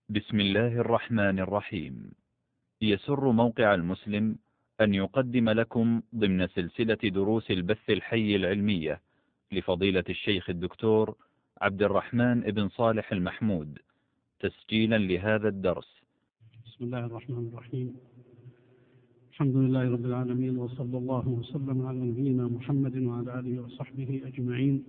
بسم الله الرحمن الرحيم. يسر موقع المسلم أن يقدم لكم ضمن سلسلة دروس البث الحي العلمية لفضيلة الشيخ الدكتور عبد الرحمن بن صالح المحمود تسجيلا لهذا الدرس. بسم الله الرحمن الرحيم. الحمد لله رب العالمين، وصلى الله وسلم على نبينا محمد وعلى آله وصحبه أجمعين.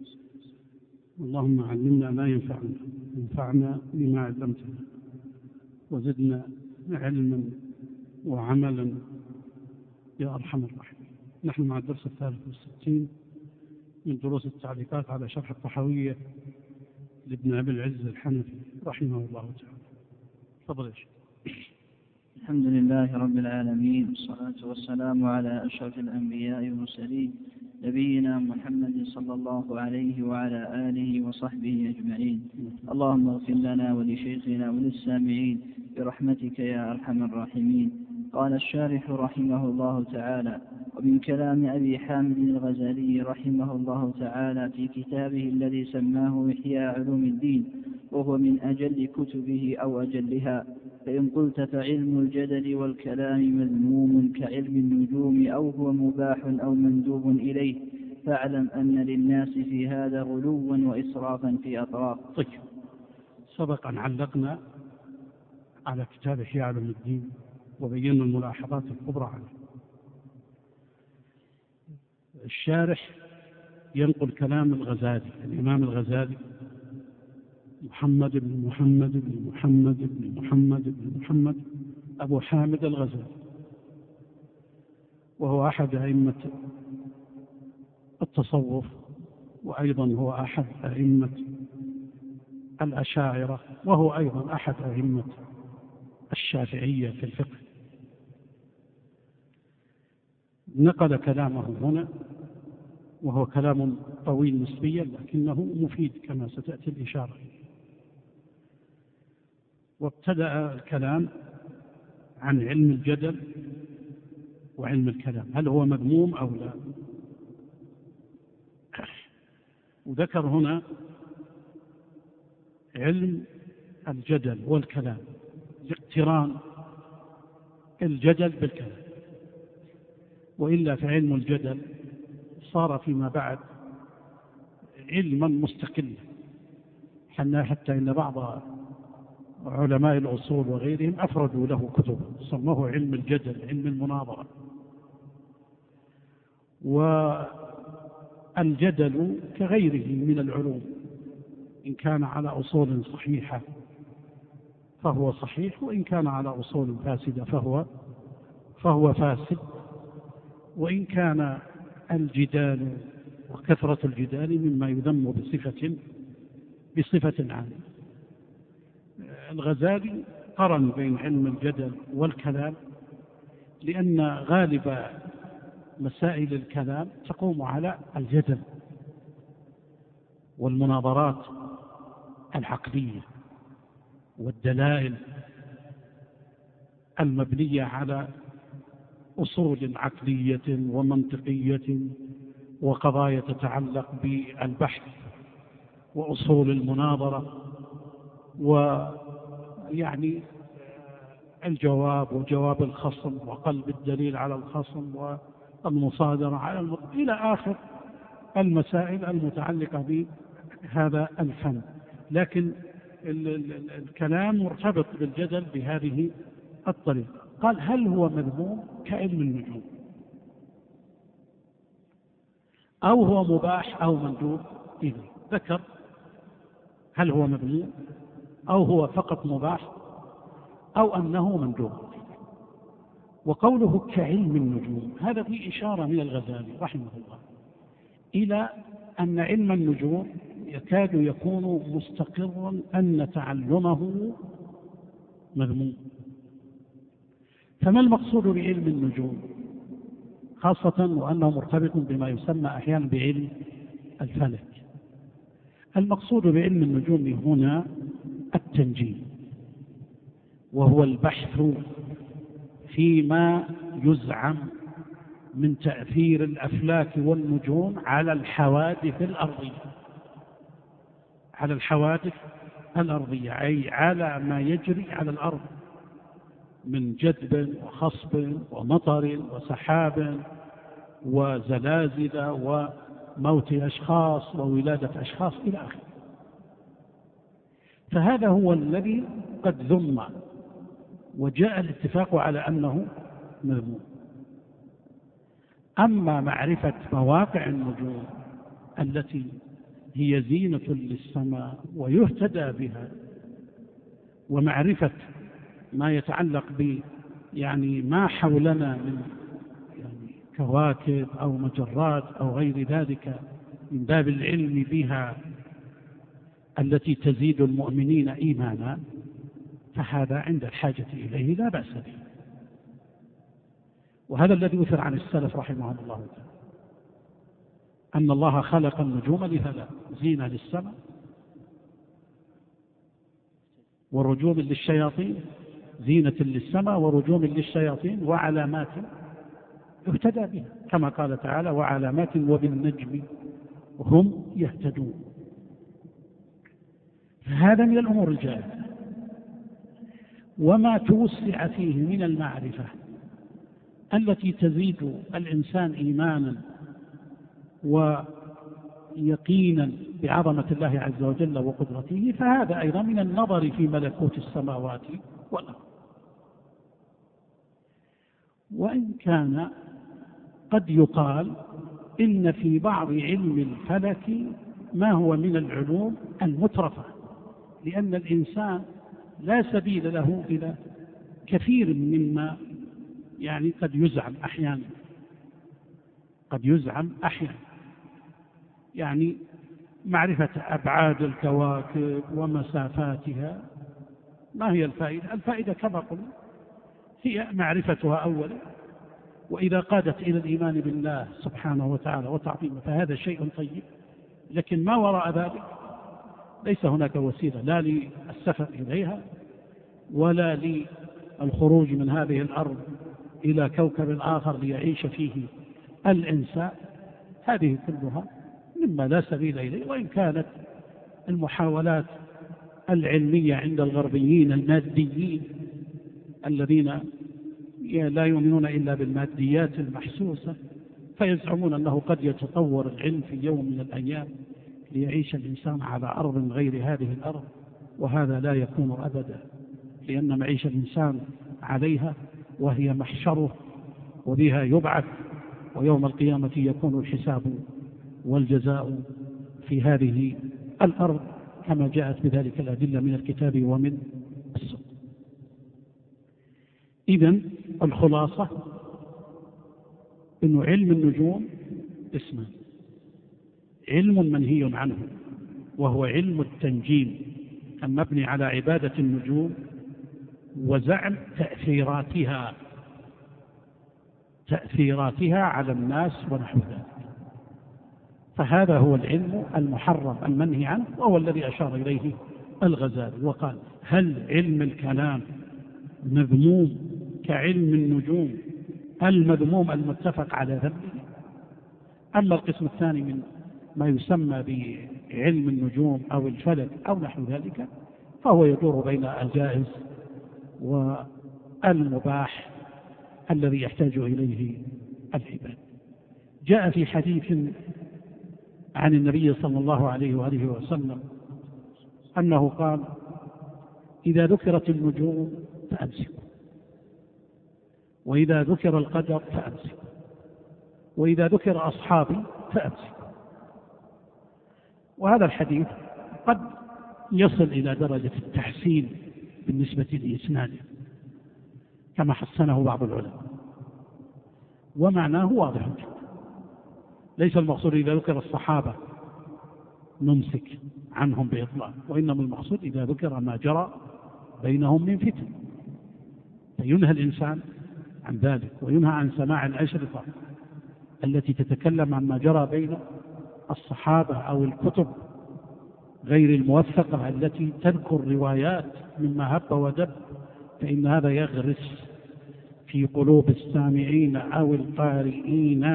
اللهم علمنا ما ينفعنا وانفعنا بما علمتنا وزدنا علما وعملا يا أرحم الراحمين. نحن مع الدرس 63 من دروس التعليقات على شرح الطحاوية لابن أبي العز الحنفي رحمه الله تعالى. تفضل يا شيخ. الحمد لله رب العالمين، والصلاة والسلام على أشرف الأنبياء والمرسلين نبينا محمد صلى الله عليه وعلى آله وصحبه أجمعين. اللهم اغفر لنا ولشيخنا وللسامعين برحمتك يا أرحم الراحمين. قال الشارح رحمه الله تعالى: ومن كلام أبي حامد الغزالي رحمه الله تعالى في كتابه الذي سماه إحياء علوم الدين، وهو من أجل كتبه أو أجلها، فإن قلت فعلم الجدل والكلام مذموم كعلم النجوم، أو هو مباح أو مندوب إليه، فاعلم أن للناس في هذا غلوا وإسرافا في أطراف. طيب، سبق أن علقنا على كتاب إحياء علوم الدين وبينا الملاحظات الكبرى عليه. الشارح ينقل كلام الغزالي، الإمام الغزالي محمد بن محمد بن محمد بن محمد بن محمد أبو حامد الغزالي، وهو أحد أئمة التصوف، وأيضا هو أحد أئمة الأشاعرة، وهو أيضا أحد أئمة الشافعية في الفقه. نقل كلامه هنا، وهو كلام طويل نسبيا لكنه مفيد كما ستأتي الإشارة. وابتدأ الكلام عن علم الجدل وعلم الكلام، هل هو مذموم أو لا؟ وذكر هنا علم الجدل والكلام لاقتران الجدل بالكلام، وإلا فعلم الجدل صار فيما بعد علما مستقلا، حتى إن بعض علماء الأصول وغيرهم أفردوا له كتبا سموه علم الجدل، علم المناظرة. والجدل كغيره من العلوم، إن كان على أصول صحيحة فهو صحيح، وإن كان على أصول فاسدة فهو فاسد. وإن كان الجدال وكثرة الجدال مما يذم بصفة عامة. الغزالي قرن بين علم الجدل والكلام، لأن غالب مسائل الكلام تقوم على الجدل والمناظرات العقلية والدلائل المبنية على أصول عقلية ومنطقية وقضايا تتعلق بالبحث وأصول المناظرة، ويعني الجواب وجواب الخصم وقلب الدليل على الخصم والمصادرة على إلى آخر المسائل المتعلقة بهذا الفن. لكن الكلام مرتبط بالجدل بهذه الطريقة. قال: هل هو مذموم كعلم النجوم، أو هو مباح أو مندوب إليه؟ ذكر هل هو مذموم أو هو فقط مباح أو أنه مندوب. وقوله كعلم النجوم هذا فيه إشارة من الغزالي رحمه الله إلى أن علم النجوم يكاد يكون مستقرا أن تعلمه مذموم. فما المقصود بعلم النجوم، خاصة وأنه مرتبط بما يسمى أحيانا بعلم الفلك؟ المقصود بعلم النجوم هنا التنجيم، وهو البحث فيما يزعم من تأثير الأفلاك والنجوم على الحوادث الأرضية، على الحوادث الأرضية، أي على ما يجري على الأرض من جدب وخصب ومطر وسحاب وزلازل وموت أشخاص وولادة أشخاص إلى آخره. فهذا هو الذي قد ذم، وجاء الاتفاق على أنه مذموم. أما معرفة مواقع النجوم التي هي زينة للسماء ويهتدى بها، ومعرفة ما يتعلق ما حولنا من كواكب أو مجرات أو غير ذلك من باب العلم بها التي تزيد المؤمنين إيمانا، فهذا عند الحاجة إليه لا بأس به. وهذا الذي أثر عن السلف رحمهم الله تعالى، أن الله خلق النجوم لهذا: زينة للسماء ورجوم للشياطين، زينة للسماء ورجوم للشياطين وعلامات يهتدى بها، كما قال تعالى: وعلامات وبالنجم هم يهتدون. هذا من الأمور الجائزة. وما توسع فيه من المعرفة التي تزيد الإنسان إيمانا ويقينا بعظمة الله عز وجل وقدرته، فهذا أيضا من النظر في ملكوت السماوات والأرض. وإن كان قد يقال إن في بعض علم الفلك ما هو من العلوم المترفة، لأن الإنسان لا سبيل له إلى كثير مما قد يزعم أحيانا، معرفة أبعاد الكواكب ومسافاتها. ما هي الفائدة؟ الفائدة كما قلنا هي معرفتها أولا، وإذا قادت إلى الإيمان بالله سبحانه وتعالى وتعظيمه فهذا شيء طيب. لكن ما وراء ذلك ليس هناك وسيلة لا للسفر إليها ولا للخروج من هذه الأرض إلى كوكب آخر ليعيش فيه الإنسان. هذه كلها مما لا سبيل إليه. وإن كانت المحاولات العلمية عند الغربيين الماديين الذين لا يؤمنون إلا بالماديات المحسوسة، فيزعمون أنه قد يتطور العلم في يوم من الأيام ليعيش الإنسان على أرض غير هذه الأرض، وهذا لا يكون أبدا، لأن معيش الإنسان عليها وهي محشره وبها يبعث، ويوم القيامة يكون الحساب والجزاء في هذه الأرض كما جاءت بذلك الأدلة من الكتاب ومن السنة. إذن الخلاصة أن علم النجوم اسمان: علم منهي عنه وهو علم التنجيم المبني على عبادة النجوم وزعم تأثيراتها على الناس ونحو ذلك، فهذا هو العلم المحرم المنهي عنه، وهو الذي أشار إليه الغزالي وقال: هل علم الكلام مذموم كعلم النجوم المذموم المتفق على ذنبه؟ أما القسم الثاني من ما يسمى بعلم النجوم أو الفلك أو نحو ذلك فهو يدور بين الجائز والمباح الذي يحتاج إليه العباد. جاء في حديث عن النبي صلى الله عليه وآله وسلم أنه قال: إذا ذكرت النجوم فأمسكوا، وإذا ذكر القدر فأمسكوا، وإذا ذكر أصحابي فأمسكوا. وهذا الحديث قد يصل إلى درجة التحسين بالنسبة لإسناده كما حسنه بعض العلماء، ومعناه واضح جدا. ليس المقصود إذا ذكر الصحابة نمسك عنهم بإطلاق، وإنما المقصود إذا ذكر ما جرى بينهم من فتن فينهى الإنسان عن ذلك، وينهى عن سماع الأشرطة التي تتكلم عن ما جرى بين الصحابة أو الكتب غير الموثقة التي تذكر روايات مما هب ودب، فإن هذا يغرس في قلوب السامعين أو القارئين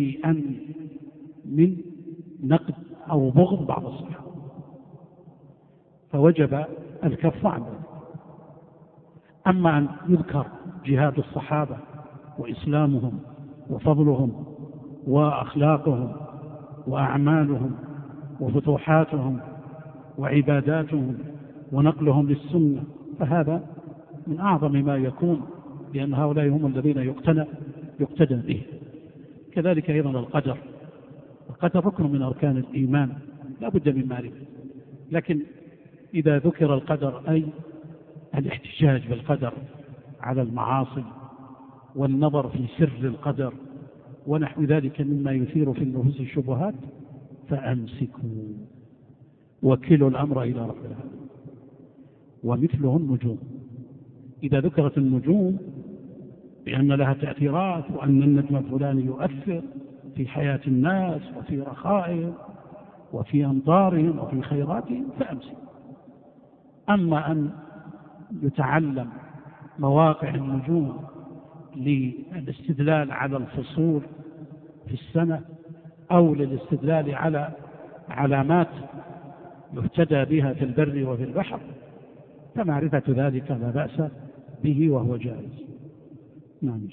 شيئا من نقد أو بغض بعض الصحابة. فوجب الكف عنه. أما أن يذكر جهاد الصحابة وإسلامهم وفضلهم وأخلاقهم وأعمالهم وفتوحاتهم وعباداتهم ونقلهم للسنة، فهذا من أعظم ما يكون، لأن هؤلاء هم الذين يقتدى به. كذلك أيضا القدر ركن من أركان الإيمان لا بد من معرفة، لكن إذا ذكر القدر أي الاحتجاج بالقدر على المعاصي والنظر في سر القدر ونحو ذلك مما يثير في النفوس الشبهات، فأمسكوا وكلوا الأمر إلى رب العالمين. ومثله النجوم، إذا ذكرت النجوم بأن لها تأثيرات وأن النجم الفلاني يؤثر في حياة الناس وفي رخائهم وفي أمطارهم وفي خيراتهم، فأمسك. أما أن يتعلم مواقع النجوم للاستدلال على الفصول في السنة أو للاستدلال على علامات يهتدى بها في البر وفي البحر، فمعرفة ذلك لا بأس به وهو جائز. نعم.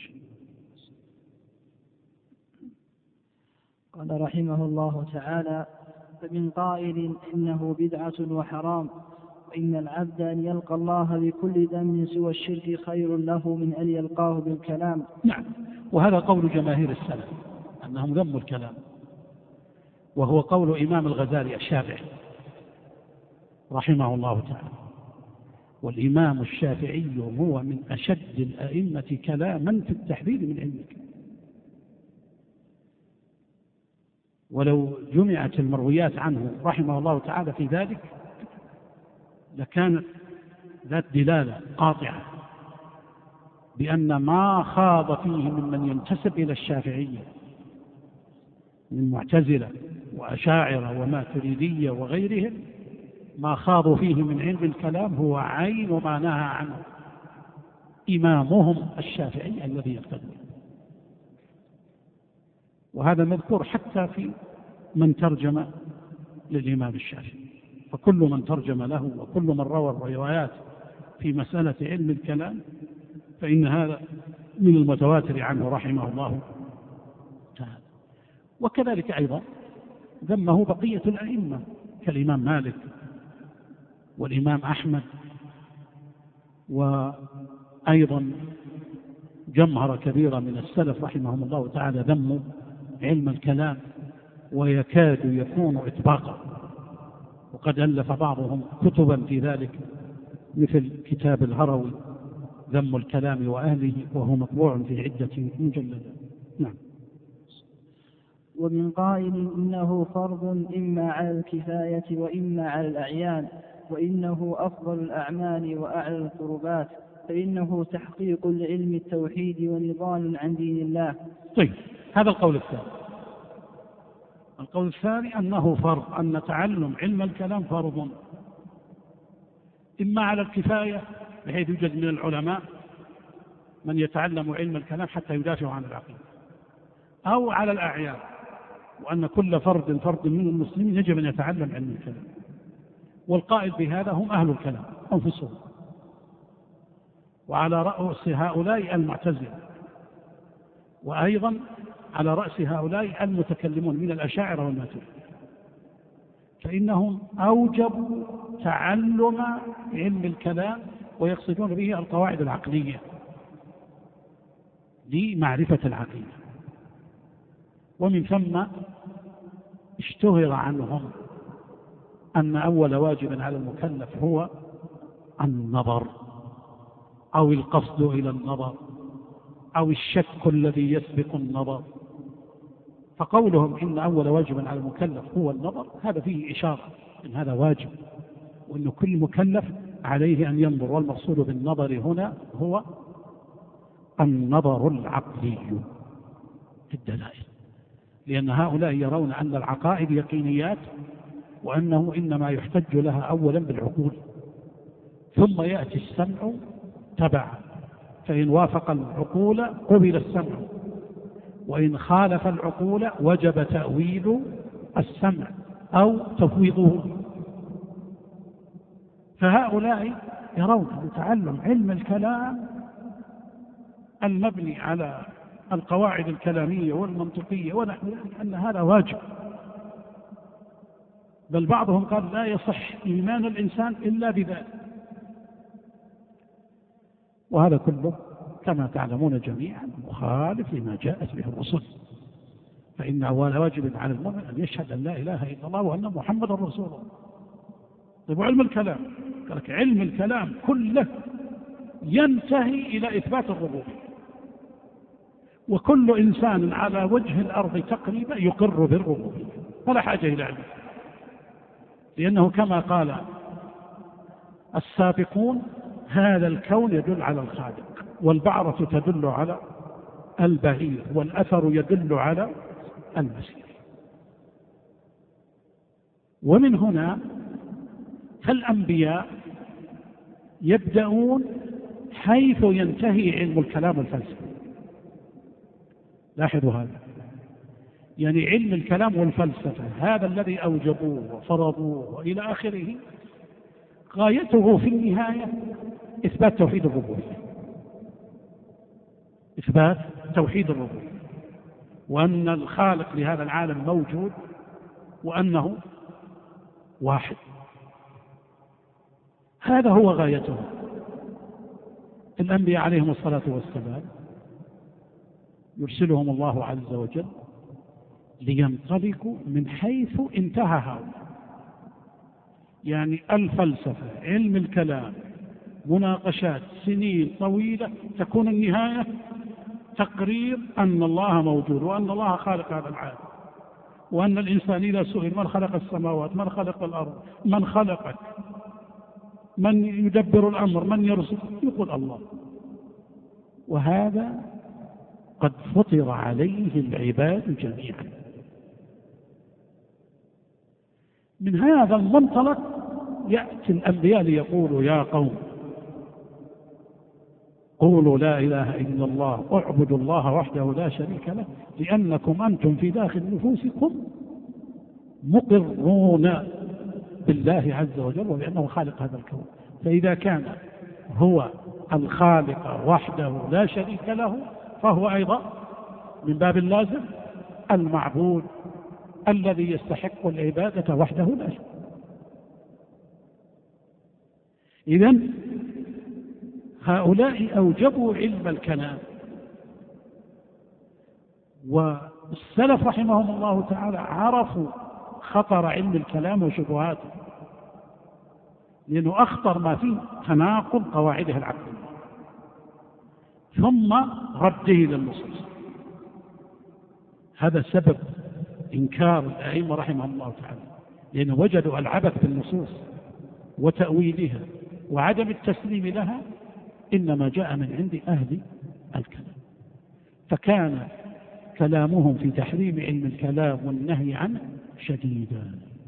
قال رحمه الله تعالى: فمن قائل إنه بدعة وحرام، وإن العبد أن يلقى الله بكل ذنب سوى الشرك خير له من أن يلقاه بالكلام. نعم، وهذا قول جماهير السلف أنهم ذموا الكلام، وهو قول إمام الغزالي الشافعي رحمه الله تعالى. والإمام الشافعي هو من أشد الأئمة كلاما في التحذير من علم الكلام، ولو جمعت المرويات عنه رحمه الله تعالى في ذلك لكانت ذات دلالة قاطعة بأن ما خاض فيه ممن ينتسب إلى الشافعية من معتزلة وأشاعرة وماتريدية وغيرهم، ما خاضوا فيه من علم الكلام هو عين ما نهى عنه إمامهم الشافعي الذي يقتدون. وهذا مذكور حتى في من ترجم للإمام الشافعي، فكل من ترجم له وكل من روى الروايات في مسألة علم الكلام فإن هذا من المتواتر عنه رحمه الله تعالى. وكذلك أيضا ذمه بقية الأئمة كالإمام مالك والإمام أحمد، وأيضا جمهرة كبيرة من السلف رحمهم الله تعالى ذموا علم الكلام، ويكاد يكون إطباقا، وقد ألف بعضهم كتبا في ذلك مثل كتاب الهروي ذم الكلام وأهله، وهو مطبوع في عدة مجلدات. نعم. ومن قائل إنه فرض إما على الكفاية وإما على الأعيان، وإنه أفضل الأعمال وأعلى القربات، فإنه تحقيق لعلم التوحيد ونضال عن دين الله. طيب، هذا القول الثاني. القول الثاني أنه فرض، أن تعلم علم الكلام فرض إما على الكفاية بحيث يوجد من العلماء من يتعلم علم الكلام حتى يدافع عن العقيدة، أو على الأعيان، وأن كل فرد من المسلمين يجب أن يتعلم علم الكلام. والقائل بهذا هم أهل الكلام أنفسهم، وعلى رأس هؤلاء المعتزلة، وأيضا على رأس هؤلاء المتكلمون من الأشاعرة والماتريدية، فإنهم أوجبوا تعلم علم الكلام ويقصدون به القواعد العقلية لمعرفة العقيدة. ومن ثم اشتهر عنهم أن أول واجب على المكلف هو النظر أو القصد إلى النظر أو الشك الذي يسبق النظر، فقولهم إن أول واجب على المكلف هو النظر هذا فيه إشارة أن هذا واجب، وأن كل مكلف عليه أن ينظر، والمقصود بالنظر هنا هو النظر العقلي في الدلائل، لأن هؤلاء يرون أن العقائد يقينيات، وأنه إنما يحتج لها أولا بالعقول، ثم يأتي السمع تبعا، فإن وافق العقول قبل السمع، وإن خالف العقول وجب تأويل السمع أو تفويضه. فهؤلاء يرون أن تعلم علم الكلام المبني على القواعد الكلامية والمنطقية ونحو ذلك أن هذا واجب، بل بعضهم قال لا يصح إيمان الإنسان إلا بذلك. وهذا كله كما تعلمون جميعا مخالف لما جاءت به الرسل، فإن أول واجب على المؤمن أن يشهد أن لا إله إلا الله وأن محمد رسول الله. طيب علم الكلام، قال لك علم الكلام كله ينتهي إلى إثبات الربوبية، وكل إنسان على وجه الأرض تقريبا يقر بالربوبية فلا حاجة إلى علم، لأنه كما قال السابقون هذا الكون يدل على الخالق، والبعرة تدل على البعير، والأثر يدل على المسير. ومن هنا فالأنبياء يبدأون حيث ينتهي علم الكلام والفلسفة. لاحظوا هذا، يعني علم الكلام والفلسفة هذا الذي أوجبوه وفرضوه وإلى آخره غايته في النهاية إثبات توحيد الربوبية، إثبات توحيد الربوبية، وأن الخالق لهذا العالم موجود وأنه واحد، هذا هو غايته. الأنبياء عليهم الصلاة والسلام يرسلهم الله عز وجل لينطلقوا من حيث انتهى هؤلاء، يعني الفلسفة علم الكلام مناقشات سنين طويلة تكون النهاية تقرير أن الله موجود وأن الله خالق هذا العالم، وأن الإنسان إذا سئل من خلق السماوات من خلق الأرض من خلقك من يدبر الأمر من يرزق يقول الله. وهذا قد فطر عليه العباد جميعا. من هذا المنطلق يأتي الأنبياء ليقولوا يا قوم قولوا لا إله إلا الله اعبدوا الله وحده لا شريك له لأنكم أنتم في داخل نفوسكم مقرون بالله عز وجل وبأنه خالق هذا الكون. فإذا كان هو الخالق وحده لا شريك له فهو أيضا من باب اللازم المعبود الذي يستحق العبادة وحده لا شريك. إذن هؤلاء أوجبوا علم الكلام، والسلف رحمهم الله تعالى عرفوا خطر علم الكلام وشبهاته، لأنه أخطر ما فيه تناقض قواعده العقلية ثم رده للنصوص. هذا سبب إنكار الأئمة رحمهم الله تعالى، لأنه وجدوا العبث بالنصوص وتأويلها وعدم التسليم لها إنما جاء من عند أهل الكلام، فكان كلامهم في تحريم علم الكلام والنهي عنه شديدا.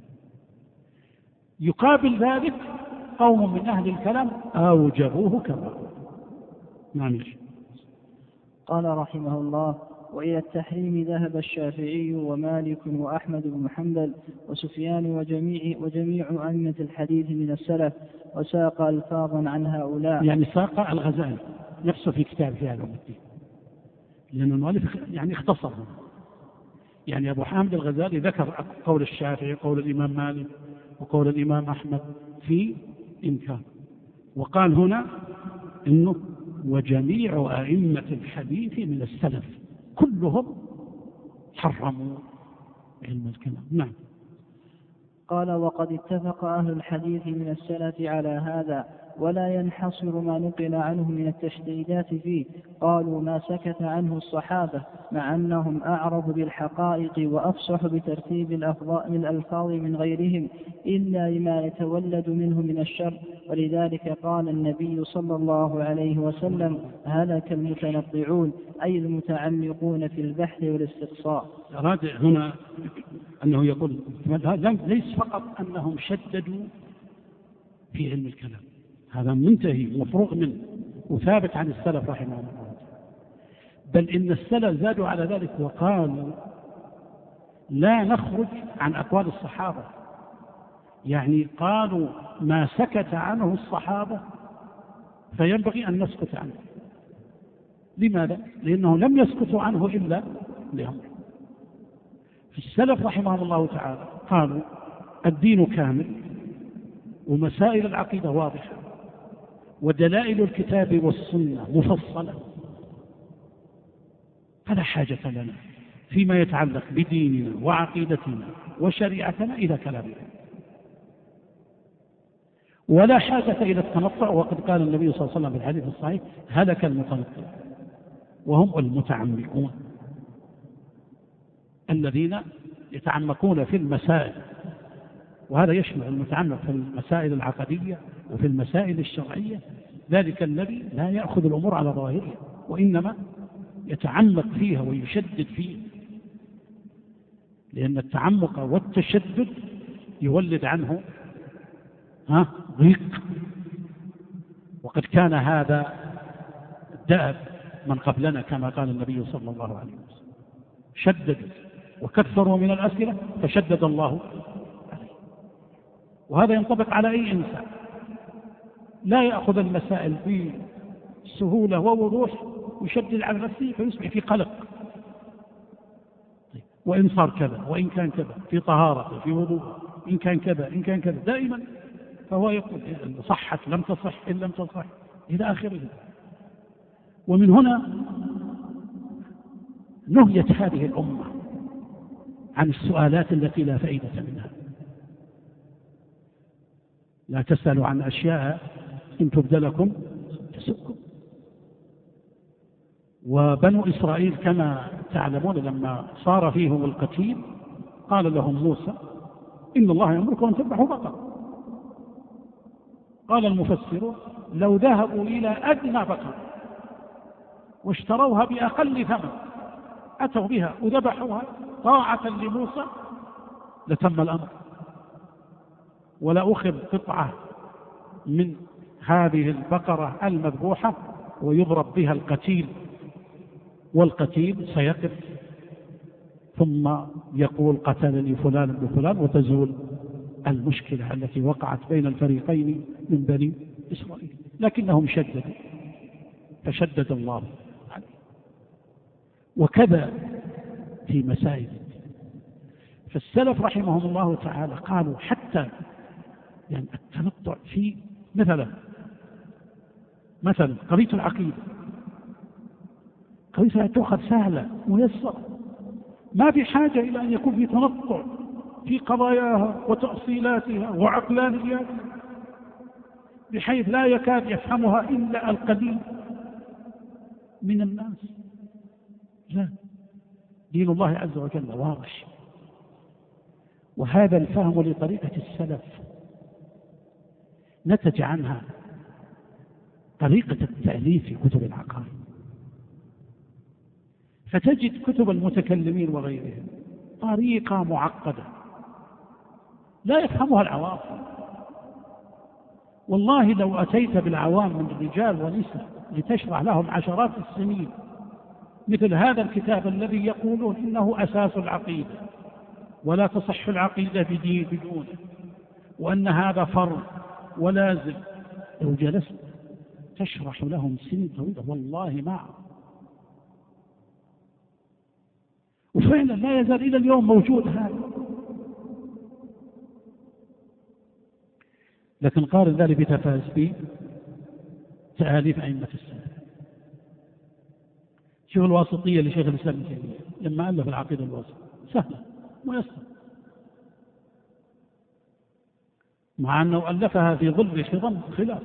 يقابل ذلك قوم من أهل الكلام أوجبوه كما نعم. قال رحمه الله: وإلى التحريم ذهب الشافعي ومالك وأحمد بن حنبل وسفيان وجميع أئمة الحديث من السلف، وساق ألفاظا عن هؤلاء. يعني ساق الغزالي نفسه في كتاب في هذا الدين، لأن المؤلف يعني اختصر. يعني أبو حامد الغزالي ذكر قول الشافعي وقول الإمام مالك وقول الإمام أحمد في إنكار، وقال هنا إنه وجميع أئمة الحديث من السلف كلهم حرموا علم الكلام. نعم. قال: وقد اتفق أهل الحديث من السلف على هذا، ولا ينحصر ما نقل عنه من التشديدات فيه. قالوا ما سكت عنه الصحابة مع أنهم أعرف بالحقائق وأفصح بترتيب الألفاظ من غيرهم إلا لما يتولد منه من الشر. ولذلك قال النبي صلى الله عليه وسلم: هلك المتنطعون، أي المتعمقون في البحث والاستقصاء. أراد هنا أنه يقول ليس فقط أنهم شددوا في علم الكلام، هذا منتهي مفروغ منه وثابت عن السلف رحمه الله، بل إن السلف زادوا على ذلك وقالوا لا نخرج عن أقوال الصحابة، يعني قالوا ما سكت عنه الصحابة فينبغي أن نسكت عنه. لماذا؟ لأنه لم يسكتوا عنه إلا لأمر. في السلف رحمهم الله تعالى قالوا الدين كامل ومسائل العقيدة واضحة ودلائل الكتاب والسنة مفصلة، فلا حاجة لنا فيما يتعلق بديننا وعقيدتنا وشريعتنا إلى كلامنا، ولا حاجة إلى التنطع. وقد قال النبي صلى الله عليه وسلم في الحديث الصحيح هلك المتنطع، وهم المتعمقون الذين يتعمقون في المسائل، وهذا يشمل المتعمق في المسائل العقدية وفي المسائل الشرعية، ذلك الذي لا يأخذ الأمور على ظاهرها وإنما يتعمق فيها ويشدد فيها، لأن التعمق والتشدد يولد عنه ضيق. وقد كان هذا دأب من قبلنا كما قال النبي صلى الله عليه وسلم شددوا وكثروا من الأسئلة فشدد الله عليه. وهذا ينطبق على أي إنسان لا يأخذ المسائل بسهولة ووضوح ويشدد على نفسه فيصبح في قلق. وإن صار كذا وإن كان كذا في طهارة في وضوء إن كان كذا إن كان كذا دائما، فهو يقول صحت لم تصح إن لم تصح إلى آخره. ومن هنا نهيت هذه الأمة عن السؤالات التي لا فائدة منها. لا تسألوا عن أشياء إن تبد لكم تسؤكم. وبنو إسرائيل كما تعلمون لما صار فيهم القتيل قال لهم موسى إن الله يأمركم أن تذبحوا بقرة. قال المفسرون لو ذهبوا إلى أدنى بقرة واشتروها بأقل ثمن أتوا بها وذبحوها طاعة لموسى لتم الأمر، ولا أخذ قطعة من هذه البقرة المذبوحة ويضرب بها القتيل، والقتيل سيقف ثم يقول قتلني فلان بفلان وتزول المشكلة التي وقعت بين الفريقين من بني إسرائيل. لكنهم شددوا فشدد الله عليه. وكذا في مسائل. فالسلف رحمهم الله تعالى قالوا حتى يعني التنطع في مثلا قضية العقيدة قضية تؤخذ سهلة ميسرة، ما بحاجة إلى أن يكون في تنطع في قضاياها وتأصيلاتها وعقلانياتها بحيث لا يكاد يفهمها إلا القليل من الناس. لا، دين الله عز وجل واضح. وهذا الفهم لطريقة السلف نتج عنها طريقة التأليف في كتب العقائد. فتجد كتب المتكلمين وغيرهم طريقة معقدة لا يفهمها العوام. والله لو أتيت بالعوام من رجال ونساء لتشرح لهم عشرات السنين مثل هذا الكتاب الذي يقولون إنه أساس العقيدة ولا تصح العقيدة بدونه وأن هذا فرض ولازم، لو جلست تشرح لهم سنين طويلة والله ما. وفعلا لا يزال إلى اليوم موجود هذا. لكن قارن ذلك بتفاسير تآليف أئمة السلف. شوف الواسطية لشيخ الإسلام ابن تيمية لما ألف العقيدة الواسطة سهلة ميسرة، مع أنه ألفها في ظل خلاف.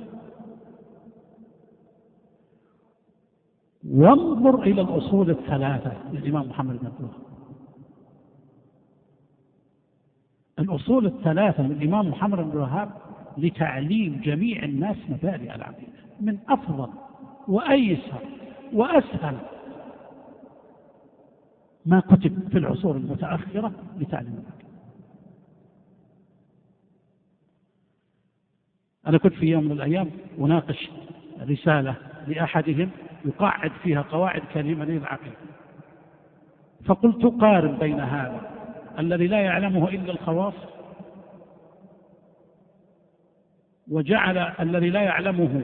وانظر إلى الأصول الثلاثة للإمام محمد بن عبد الوهاب. الأصول الثلاثة للإمام محمد بن عبد الوهاب لتعليم جميع الناس مبادئ العقيدة، من أفضل وأيسر وأسهل ما كتب في العصور المتأخرة لتعليم العقيدة. أنا كنت في يوم من الأيام أناقش رسالة لأحدهم يقعد فيها قواعد كريمة للعقيدة، فقلت قارن بين هذا الذي لا يعلمه إلا الخواص وجعل الذي لا يعلمه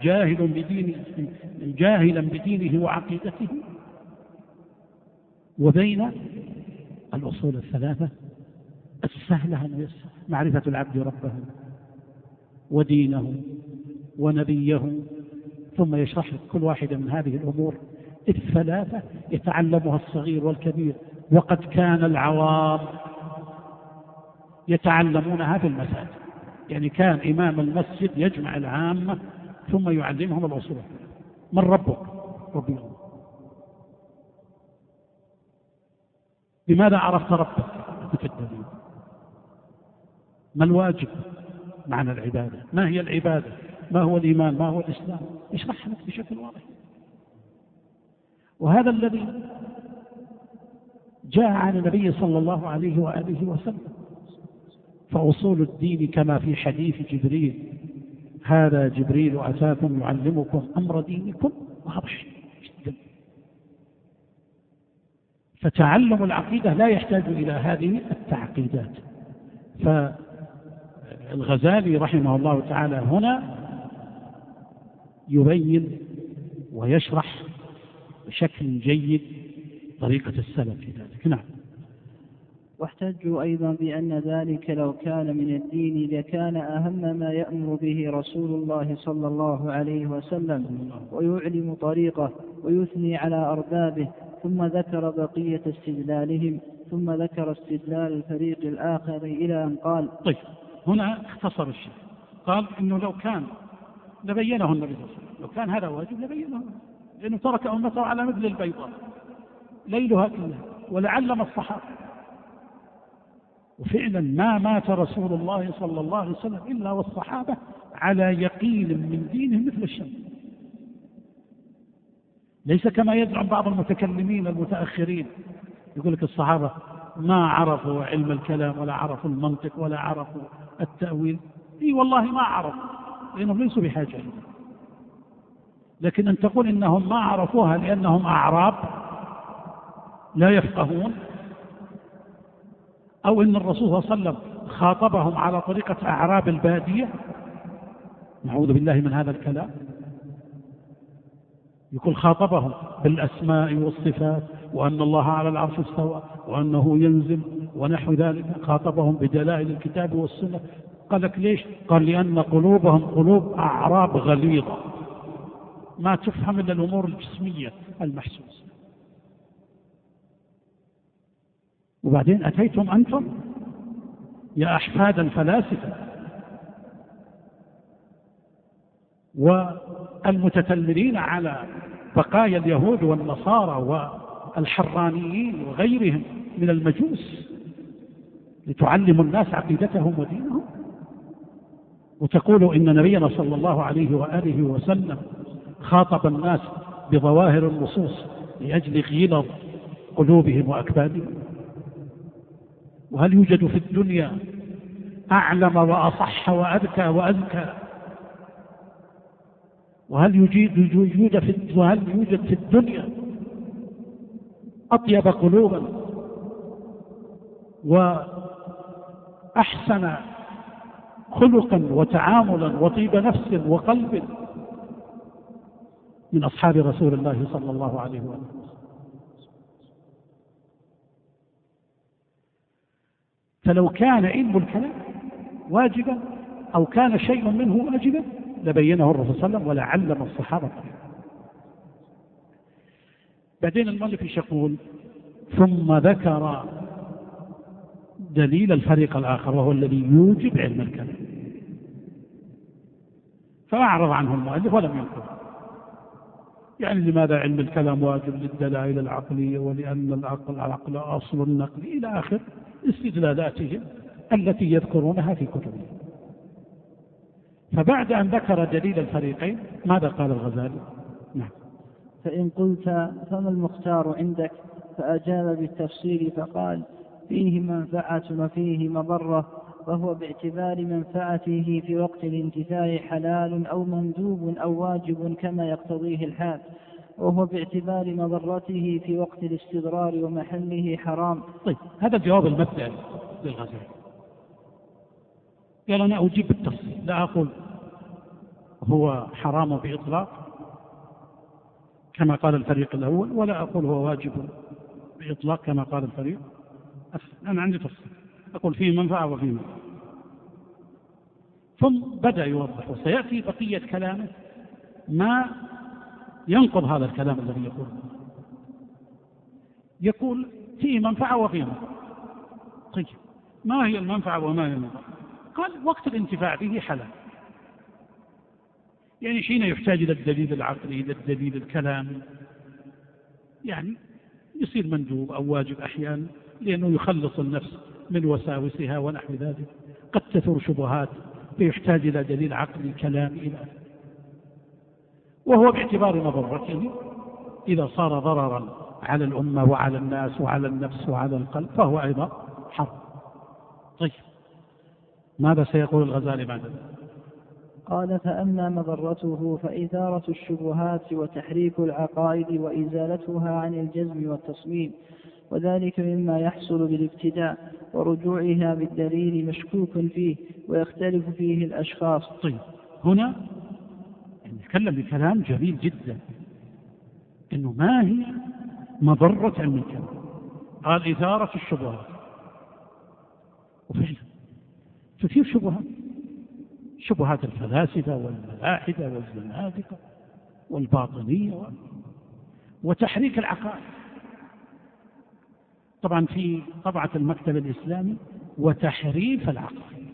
جاهلا بدينه وعقيدته، وبين الأصول الثلاثة السهلة الميسرة: معرفة العبد ربه ودينه ونبيه، ثم يشرح لك كل واحدة من هذه الأمور الثلاثة يتعلمها الصغير والكبير، وقد كان العوام يتعلمونها في المساجد. يعني كان إمام المسجد يجمع العامة ثم يعلمهم الأصول. من ربك؟ ربي الله. بماذا عرفت ربك؟ في الدليل. ما الواجب؟ معنى العبادة. ما هي العبادة؟ ما هو الإيمان؟ ما هو الإسلام؟ يشرح لك بشكل واضح. وهذا الذي جاء عن النبي صلى الله عليه وآله وسلم. فأصول الدين كما في حديث جبريل: هذا جبريل أتاكم يعلمكم أمر دينكم، واضح جدا. فتعلم العقيدة لا يحتاج إلى هذه التعقيدات. فالغزالي رحمه الله تعالى هنا يبين ويشرح بشكل جيد طريقة السلف في ذلك. نعم. واحتجوا أيضا بأن ذلك لو كان من الدين لكان أهم ما يأمر به رسول الله صلى الله عليه وسلم، ويعلم طريقه ويثني على أربابه، ثم ذكر بقية استدلالهم، ثم ذكر استدلال الفريق الآخر إلى أن قال: طيب، هنا اختصر الشيء، قال إنه لو كان لبينه النبي صلى الله عليه وسلم، لو كان هذا واجب لبينه، لأنه ترك أمته على مثل البيضاء ليلها كلها، ولعلم الصحابة. وفعلا ما مات رسول الله صلى الله عليه وسلم إلا والصحابة على يقين من دينهم مثل الشمس. ليس كما يزعم بعض المتكلمين المتأخرين، يقول لك الصحابة ما عرفوا علم الكلام ولا عرفوا المنطق ولا عرفوا التأويل. إي والله ما عرفوا، لأنهم ليسوا بحاجة إليه. لكن أن تقول إنهم ما عرفوها لأنهم أعراب لا يفقهون، أو إن الرسول صلى الله عليه وسلم خاطبهم على طريقة أعراب البادية، نعوذ بالله من هذا الكلام. يقول خاطبهم بالأسماء والصفات، وأن الله على العرش استوى، وأنه ينزل ونحو ذلك. خاطبهم بدلائل الكتاب والسنة. قال لك ليش؟ قال لأن قلوبهم قلوب أعراب غليظة ما تفهم إلا الأمور الجسمية المحسوسة. وبعدين أتيتم أنتم يا أحفاد الفلاسفة والمتتلمذين على بقايا اليهود والنصارى والحرانيين وغيرهم من المجوس لتعلموا الناس عقيدتهم ودينهم، وتقولوا إن نبينا صلى الله عليه وآله وسلم خاطب الناس بظواهر النصوص لأجل غلظ قلوبهم وأكبادهم. وهل يوجد في الدنيا أعلم وأصح وأذكى وأذكى؟ وهل يوجد في الدنيا أطيب قلوبا وأحسن خلقا وتعاملا وطيب نفس وقلب من أصحاب رسول الله صلى الله عليه وسلم؟ فلو كان علم الكلام واجبا أو كان شيء منه واجبا لبينه الرسول صلى الله عليه وسلم ولعلم الصحابة. بعدين المؤلف يقول: ثم ذكر دليل الفريق الآخر وهو الذي يوجب علم الكلام، فأعرض عنه المؤلف ولم ينقل. يعني لماذا علم الكلام واجب؟ للدلائل العقلية، ولأن العقل أصل النقل، إلى آخر استدلالاتهم التي يذكرونها في كتبهم. فبعد أن ذكر دليل الفريقين ماذا قال الغزالي؟ نعم. فإن قلت فما المختار عندك؟ فأجاب بالتفصيل فقال: فيه منفعة وفيه مضرة، وهو باعتبار منفعته في وقت الانتفاع حلال أو مندوب أو واجب كما يقتضيه الحال، وهو باعتبار مضرته في وقت الاستضرار ومحله حرام. طيب، هذا الجواب المبدئي للغزالي. قال: أنا أجيب بالتفصيل، لا أقول هو حرام بإطلاق كما قال الفريق الأول، ولا أقول هو واجب بإطلاق كما قال الفريق. أنا عندي تفصيل، أقول فيه منفعة وفيه منفعة. ثم بدأ يوضح، وسيأتي بقية كلامه ما ينقض هذا الكلام الذي يقول فيه منفعة وفيه منفعة. طيب ما هي المنفعة وما هي المنفعة؟ قال وقت الانتفاع به حلال، يعني حين يحتاج إلى الدليل العقلي، إلى الدليل الكلامي، يعني يصير مندوب أو واجب أحيانا لأنه يخلص النفس من وساوسها ونحو ذلك. قد تثور شبهات فيحتاج إلى دليل عقلي كلامي إلى، وهو باعتبار مضرته إذا صار ضررا على الأمة وعلى الناس وعلى النفس وعلى القلب فهو أيضا حرام. طيب ماذا سيقول الغزالي بعد ذلك؟ قال فأما مضرته فإثارة الشبهات وتحريك العقائد وإزالتها عن الجزم والتصميم، وذلك مما يحصل بالابتداء ورجوعها بالدليل مشكوك فيه ويختلف فيه الأشخاص. طيب هنا نتكلم بكلام جميل جدا، إنه ما هي مضرة علم الكلام؟ قال إثارة الشبهات، وفعلا تثير شبهات الفلاسفة والملاحدة والزنادقة والباطنية وتحريك العقائد. طبعا في طبعة المكتب الإسلامي وتحريف العقائد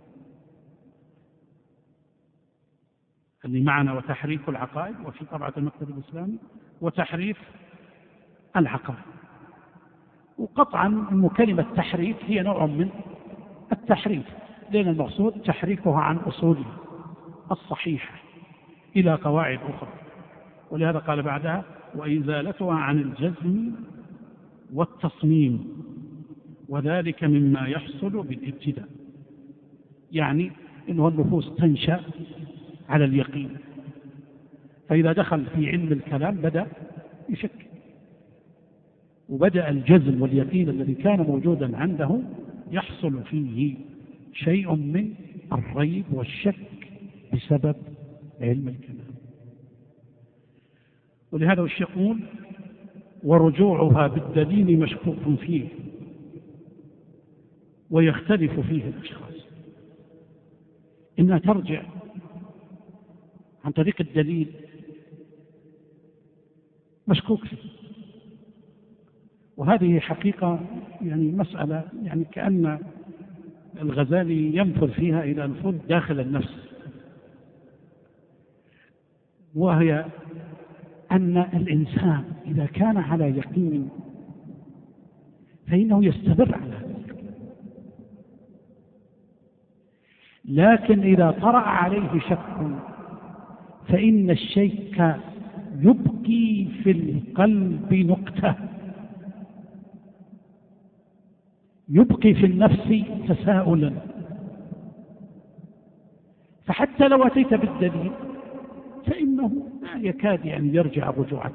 اللي معنا، وتحريف العقائد، وفي طبعة المكتب الإسلامي وتحريف العقائد. وقطعا أن كلمة تحريف هي نوع من التحريف، لأن المقصود تحريفها عن أصولها الصحيحة إلى قواعد أخرى، ولهذا قال بعدها وإزالتها عن الجزم والتصميم، وذلك مما يحصل بالابتداء، يعني إنه النفوس تنشأ على اليقين، فإذا دخل في علم الكلام بدأ يشك، وبدأ الجزم واليقين الذي كان موجودا عنده يحصل فيه شيء من الريب والشك بسبب علم الكلام. ولهذا وش يقول ورجوعها بالدليل مشكوك فيه ويختلف فيه الأشخاص، إنها ترجع عن طريق الدليل مشكوك فيه. وهذه حقيقة يعني مسألة يعني كأن الغزالي ينفذ فيها إلى نفوذ داخل النفس، وهي أن الإنسان إذا كان على يقين فإنه يستمر على ذلك، لكن إذا طرأ عليه شك فإن الشك يبقي في القلب نقطة، يبقي في النفس تساؤلا، فحتى لو أتيت بالدليل فإنه لا يكاد يعني يرجع رجوعا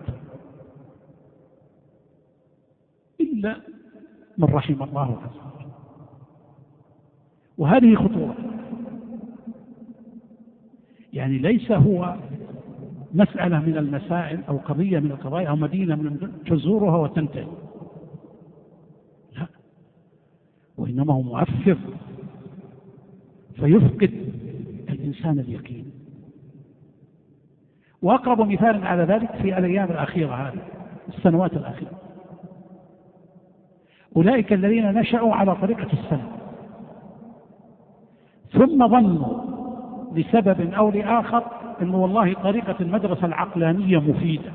إلا من رحم الله عز وجل. وهذه خطورة، يعني ليس هو مسألة من المسائل أو قضية من القضايا أو مدينة من تزورها وتنتهي، لا، وإنما هو مؤثر فيفقد الإنسان اليقين. وأقرب مثال على ذلك في الأيام الأخيرة، هذه السنوات الأخيرة، أولئك الذين نشأوا على طريقة السلف ثم ظنوا لسبب أو لآخر أنه والله طريقة المدرسة العقلانية مفيدة،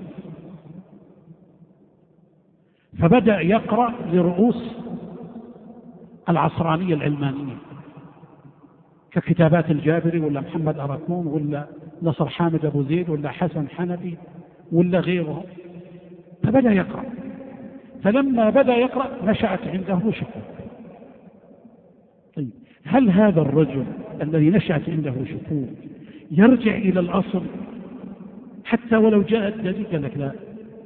فبدأ يقرأ لرؤوس العصرانية العلمانية ككتابات الجابري ولا محمد أراكون ولا نصر حامد أبو زيد ولا حسن حنفي ولا غيره، فبدأ يقرأ. فلما بدأ يقرأ نشأت عنده شكوك. طيب هل هذا الرجل الذي نشأت عنده شكوك يرجع إلى الأصل حتى ولو جاء الدليل؟ قال لك لا.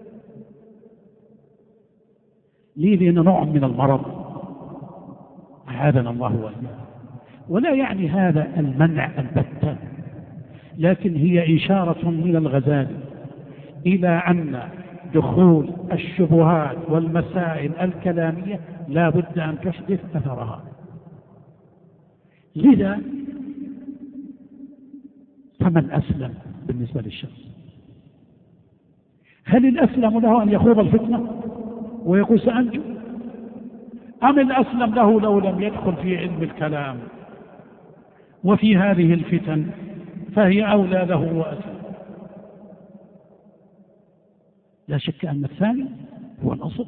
ليه؟ لأن نوع من المرض أعاذنا الله وإياه. ولا يعني هذا المنع البتة، لكن هي إشارة من الغزالي إلى أن دخول الشبهات والمسائل الكلامية لا بد أن تحدث أثرها. لذا فمن أسلم بالنسبة للشخص؟ هل الأسلم له أن يخوض الفتنة ويقول سأنجو، أم الأسلم له لو لم يدخل في علم الكلام وفي هذه الفتن فهي أولى له وأسلم؟ لا شك أن الثاني هو الأصل.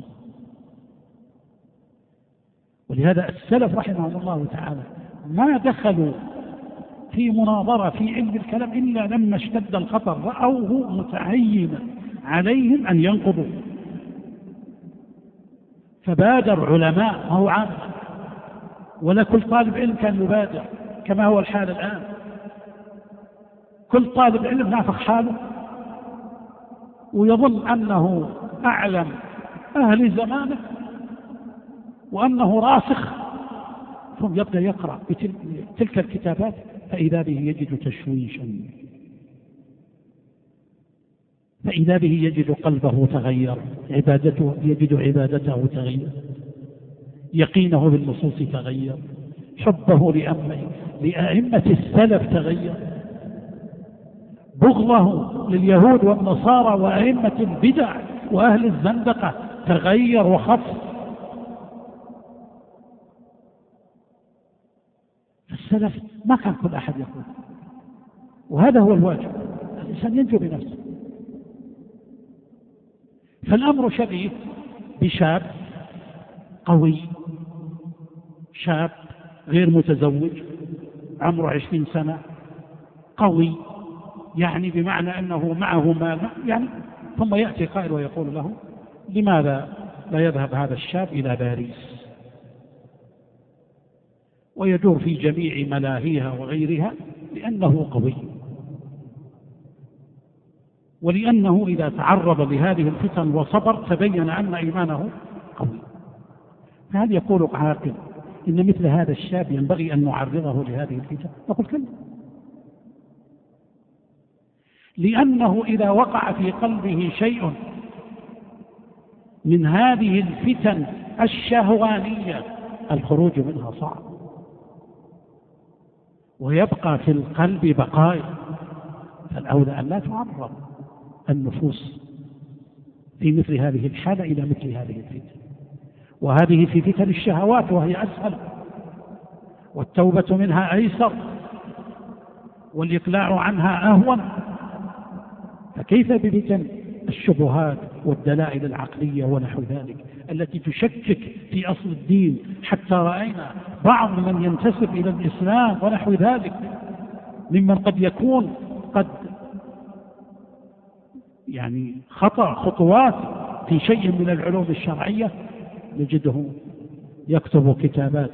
ولهذا السلف رحمهم الله تعالى ما دخلوا في مناظرة في علم الكلام إلا لما اشتد الخطر رأوه متعينا عليهم أن ينقضوا، فبادر علماء، ما هو عام، ولا كل طالب علم كان يبادر كما هو الحال الآن. كل طالب علم نافخ حاله ويظن أنه أعلم أهل زمانه وأنه راسخ، ثم يبدأ يقرأ تلك الكتابات فإذا به يجد تشويشا، فإذا به يجد قلبه تغير، يجد عبادته تغير، يقينه بالنصوص تغير، حبه لأئمة السلف تغير، بغضه لليهود والنصارى وأئمة البدع وأهل الزندقة تغير وخف. السلف ما كان كل أحد يقول، وهذا هو الواجب، الإنسان ينجو بنفسه. فالأمر شبيه بشاب قوي، شاب غير متزوج عمره 20 سنة قوي، يعني بمعنى أنه معه مال يعني، ثم يأتي قائل ويقول له لماذا لا يذهب هذا الشاب إلى باريس ويدور في جميع ملاهيها وغيرها، لأنه قوي، ولأنه إذا تعرض لهذه الفتن وصبر تبين أن إيمانه قوي. فهل يقول عاقل إن مثل هذا الشاب ينبغي أن نعرضه لهذه الفتن؟ نقول كلا، لأنه إذا وقع في قلبه شيء من هذه الفتن الشهوانية الخروج منها صعب، ويبقى في القلب بقايا. فالأولى أن لا تعرض النفوس في مثل هذه الحالة إلى مثل هذه الفتن، وهذه في فتن الشهوات وهي أسهل، والتوبة منها أيسر، والإقلاع عنها أهون، فكيف بفتن الشبهات والدلائل العقلية ونحو ذلك التي تشكك في أصل الدين، حتى رأينا بعض من ينتسب إلى الإسلام ونحو ذلك ممن قد يكون قد يعني خطأ خطوات في شيء من العلوم الشرعية، نجده يكتب كتابات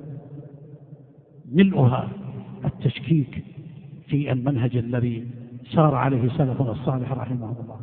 ملؤها التشكيك في المنهج الذي سار عليه سلفنا الصالح رحمه الله.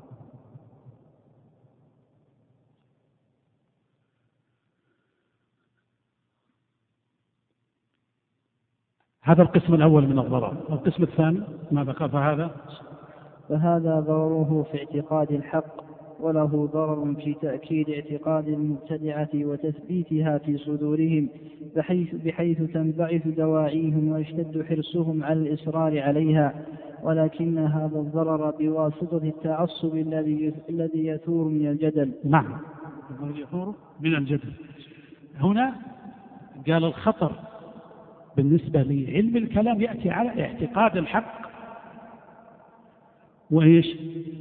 هذا القسم الأول من الضرر. القسم الثاني ماذا قال؟ فهذا ضرره في اعتقاد الحق، وله ضرر في تأكيد اعتقاد المبتدعة وتثبيتها في صدورهم، بحيث تنبعث دواعيهم ويشتد حرصهم على الإصرار عليها، ولكن هذا الضرر بواسطة التعصب الذي يثور من الجدل. نعم، يثور من الجدل. هنا قال الخطر بالنسبة لعلم الكلام يأتي على اعتقاد الحق وإيش؟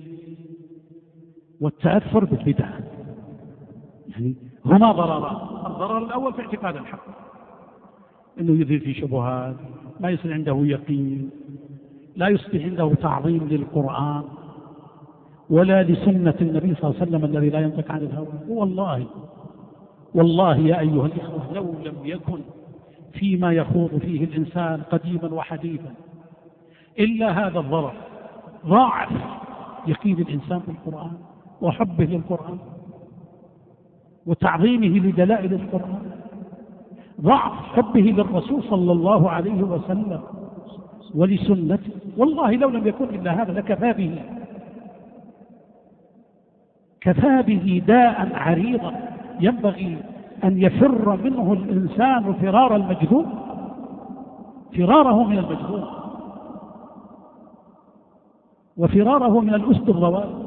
والتأثر بالبدع، يعني هما ضرران. الضرر الأول في اعتقاد الحق، أنه يثير في شبهات، ما يصير عنده يقين، لا يصبح عنده تعظيم للقرآن ولا لسنة النبي صلى الله عليه وسلم الذي لا ينطق عن الهوى. والله يا أيها الإخوة لو لم يكن فيما يخوض فيه الإنسان قديما وحديثا إلا هذا الضرر، ضاعف يقين الإنسان بالقرآن وحبه للقرآن وتعظيمه لدلائل القرآن، ضعف حبه للرسول صلى الله عليه وسلم ولسنته، والله لو لم يكن إلا هذا لكفى به، كفى به داء عريضا ينبغي أن يفر منه الإنسان فرار المجذوب، فراره من المجذوب وفراره من الأسد الضوال.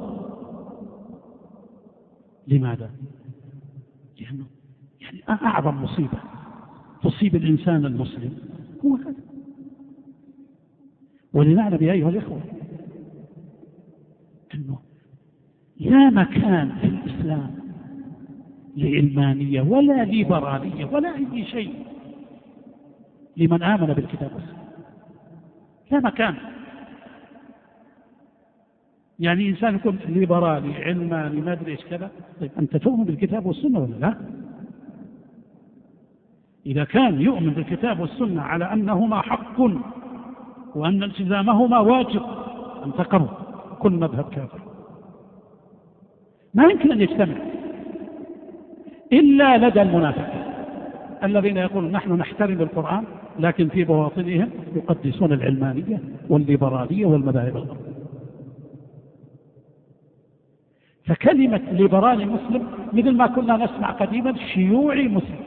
لماذا؟ لأنه يعني أعظم مصيبة تصيب الإنسان المسلم هو هذا. ولنعلم يا أيها الإخوة أنه لا مكان في الإسلام لعلمانية ولا ليبرالية ولا أي شيء لمن آمن بالكتاب والسنة، لا مكان. يعني إنسان يكون ليبرالي علماني ما أدري إيش كذا، طيب أنت تؤمن بالكتاب والسنة ولا لا؟ إذا كان يؤمن بالكتاب والسنة على أنهما حق وأن التزامهما واجب، أنت قرر كل مذهب كافر، ما يمكن أن يجتمع إلا لدى المنافقين الذين يقولون نحن نحترم القرآن لكن في بواطنهم يقدسون العلمانية والليبرالية والمذاهب الغربية. فكلمة ليبرالي مسلم مثل ما كنا نسمع قديما شيوعي مسلم.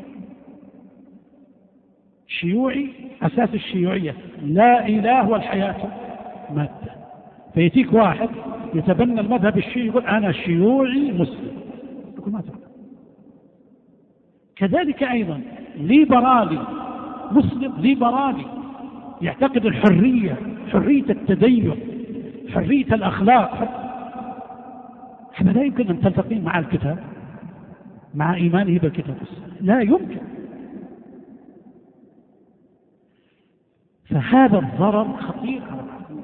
شيوعي أساس الشيوعية لا إله والحياة مادة، فيتيك واحد يتبنى المذهب الشيعي يقول أنا شيوعي مسلم، يقول ما تعرف. كذلك أيضا ليبرالي مسلم ليبرالي يعتقد الحرية، حرية التدين، حرية الأخلاق، هذا لا يمكن أن تلتقي مع الكتاب مع إيمانه بالكتاب والسنة، لا يمكن. فهذا الضرر خطير على العقل،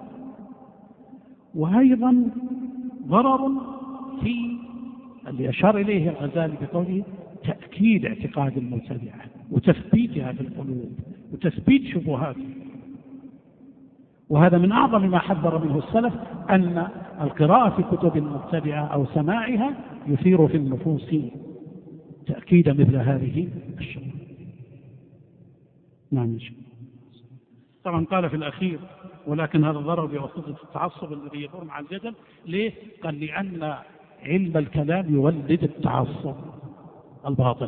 وأيضا ضرر في اللي أشار إليه الغزالي بقوله تأكيد اعتقاد المبتدعة وتثبيتها في القلوب وتثبيت شبهاتها. وهذا من أعظم ما حذر منه السلف، أن القراءة في كتب المبتدعة أو سماعها يثير في النفوس تأكيد مثل هذه الشبهة. نعم. طبعا قال في الأخير ولكن هذا الضرر بواسطة التعصب الذي يدور مع الجدل. ليه؟ قال لأن علم الكلام يولد التعصب الباطل،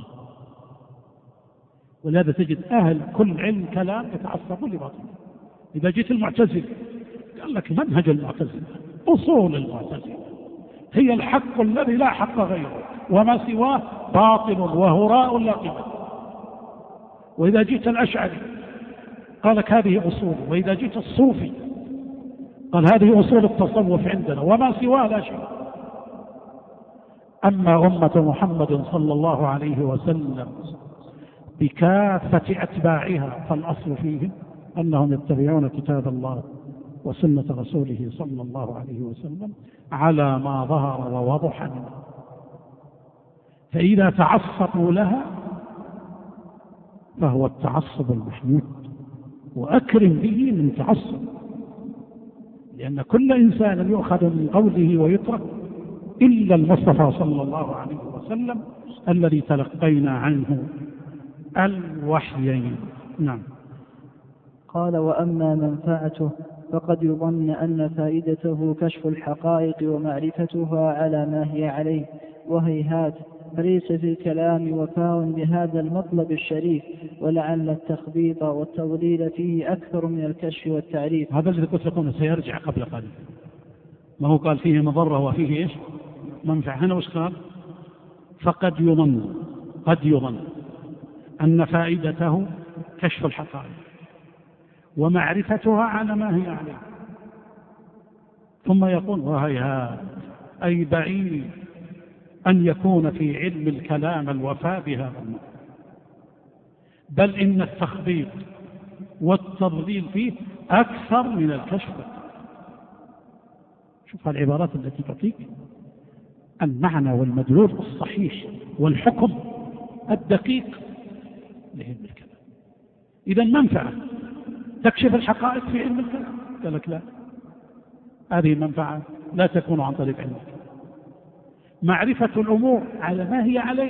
ولهذا تجد أهل كل علم كلام يتعصبون لباطل. إذا جيت المعتزلة قال لك منهج المعتزلة أصول المعتزلة هي الحق الذي لا حق غيره وما سواه باطل وهراء لا قيمة. وإذا جيت الأشعري قال لك هذه أصول، وإذا جيت الصوفي قال هذه أصول التصوف عندنا وما سواه لا شيء. أما أمة محمد صلى الله عليه وسلم بكافة أتباعها فالأصل فيهم أنهم يتبعون كتاب الله وسنة رسوله صلى الله عليه وسلم على ما ظهر ووضح منه. فإذا تعصبوا لها فهو التعصب المحمود، وأكرم به من تعصب، لأن كل إنسان يؤخذ من قوله ويترك إلا المصطفى صلى الله عليه وسلم الذي تلقينا عنه الوحيين. نعم. قال وأما منفعته فقد يظن أن فائدته كشف الحقائق ومعرفتها على ما هي عليه، وهيهات، فليس في الكلام وفاء بهذا المطلب الشريف، ولعل التخبيط والتضليل فيه أكثر من الكشف والتعريف. هذا الذي قلت لكم سيرجع قبل قليل، ما هو قال فيه مضرة وفيه إيش؟ منفعة. هنا وش قال؟ فقد يظن، قد يظن أن فائدته كشف الحقائق ومعرفتها على ما هي عليه، ثم يقول وهيهات، أي بعيد أن يكون في علم الكلام الوفاء بهذا المعنى، بل إن التخبيط والتضليل فيه أكثر من الكشف. شوف العبارات التي تعطيك المعنى والمدلول الصحيح والحكم الدقيق لعلم الكلام. إذا منفعة تكشف الحقائق في علم الكلام، قال لك لا، هذه منفعة لا تكون عن طريق علم الكلام. معرفة الأمور على ما هي عليه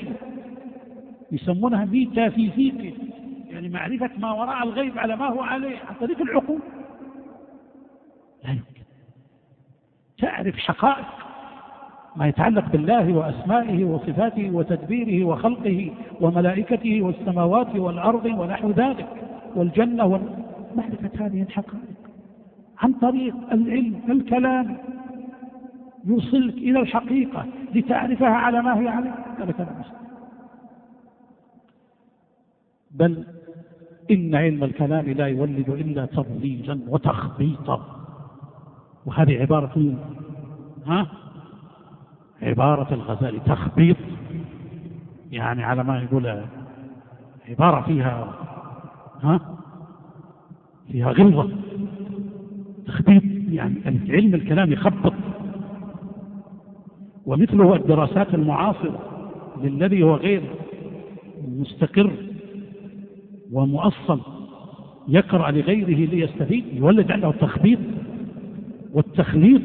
يسمونها ميتافيزيقيا، يعني معرفة ما وراء الغيب على ما هو عليه عن طريق العقول، يعرف حقائق ما يتعلق بالله وأسمائه وصفاته وتدبيره وخلقه وملائكته والسماوات والأرض ونحو ذلك والجنة معرفة هذه الحقائق عن طريق العلم الكلام يوصلك إلى الحقيقة لتعرفها على ما هي عليه. هذا كلام مسلم. بل إن علم الكلام لا يولد إلا تضليلا وتخبيطا. وهذه عبارة عبارة الغزالي، تخبيط يعني على ما يقول عبارة فيها غلظة. تخبيط يعني علم الكلام يخبط. ومثله الدراسات المعاصرة للذي هو غير مستقر ومؤصل يقرأ لغيره ليستفيد يولد عنده التخبيط والتخليط.